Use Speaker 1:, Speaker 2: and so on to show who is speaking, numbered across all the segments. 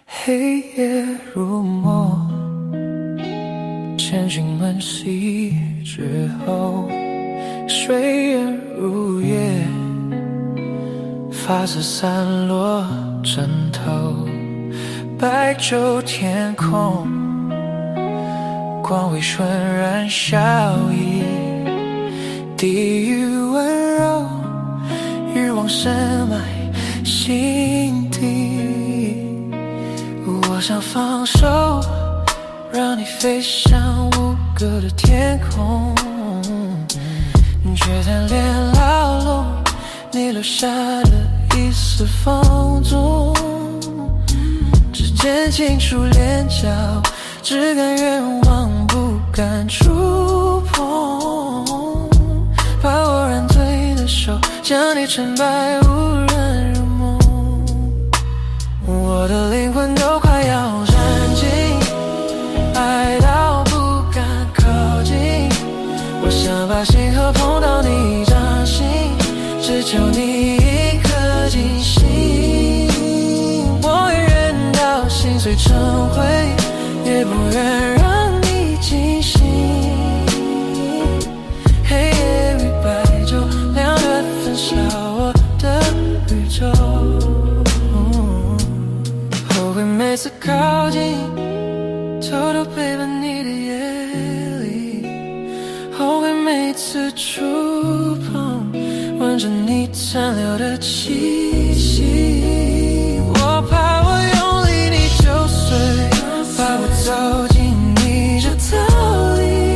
Speaker 1: 黑夜如墨，千寻门隙之后，睡眼如夜，发丝散落枕头，白昼天空，光辉瞬然笑意，地狱温柔，欲望深埋心底。我想放手，让你飞向无歌的天空，却贪恋牢笼你留下的一丝风踪。指尖轻触脸颊，只敢远望不敢触碰，把我染醉的手将你沉白无人入梦。我的灵魂都快要燃尽，爱到不敢靠近，我想把星河碰到你掌心，只求你一颗金星。我也愿到心碎成灰，也不愿让你惊醒。黑夜与白昼两端焚烧我的宇宙，后悔每次靠近，偷偷陪伴你的夜里，后悔每次触碰，闻着你残留的气息。我怕我用力你就碎，怕我走近你就逃离，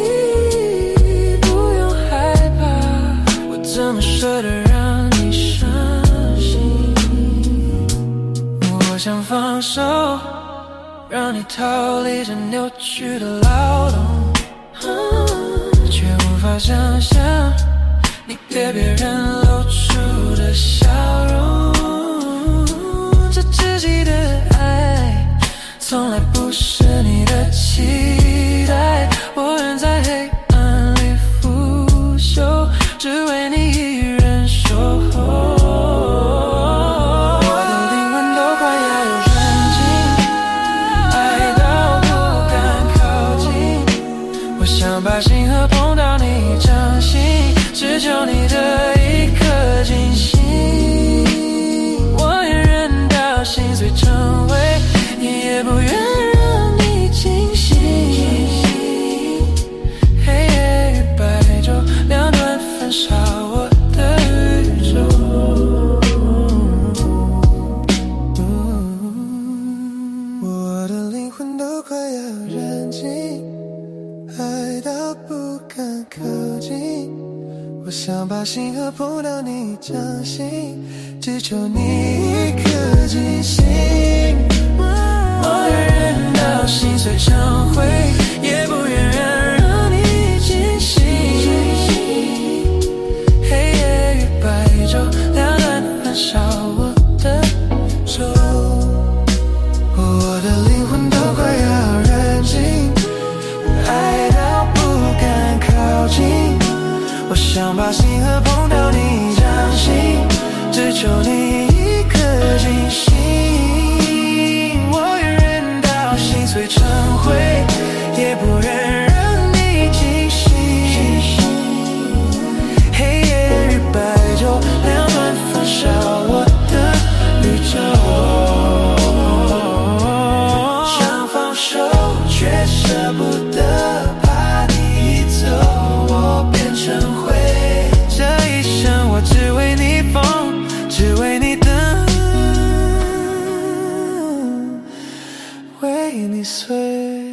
Speaker 1: 不用害怕，我怎么舍得让你伤心。我想放手，让你逃离这扭曲的牢笼，却无法想象你对别人露出的笑容。这自己的爱从来不是你的期待，我仍在黑暗里腐朽，只为你一人守候。我的灵魂都快要燃尽，爱到不敢靠近，我想把星河碰到你掌心，只求你的一颗金星。我也忍到心碎成灰，也不愿让你惊醒。黑夜与白昼两端焚烧我的宇宙，我的灵魂都快要燃尽，爱到不敢靠近，我想把星河碰到你掌心，只求你一颗金星。我也忍到心碎成灰，也不愿让你惊醒。黑夜与白昼两端焚烧我的手，我的灵魂都快要燃尽，爱到不敢靠近，我想把星河碰到你掌心，只求你一颗金星。我也忍到心碎成灰，也不愿让你惊醒。黑夜与白昼两端焚烧我的宇宙，想放手却舍不得，怕你一走我变成灰。这一生我只为你疯，只为你等，为你碎。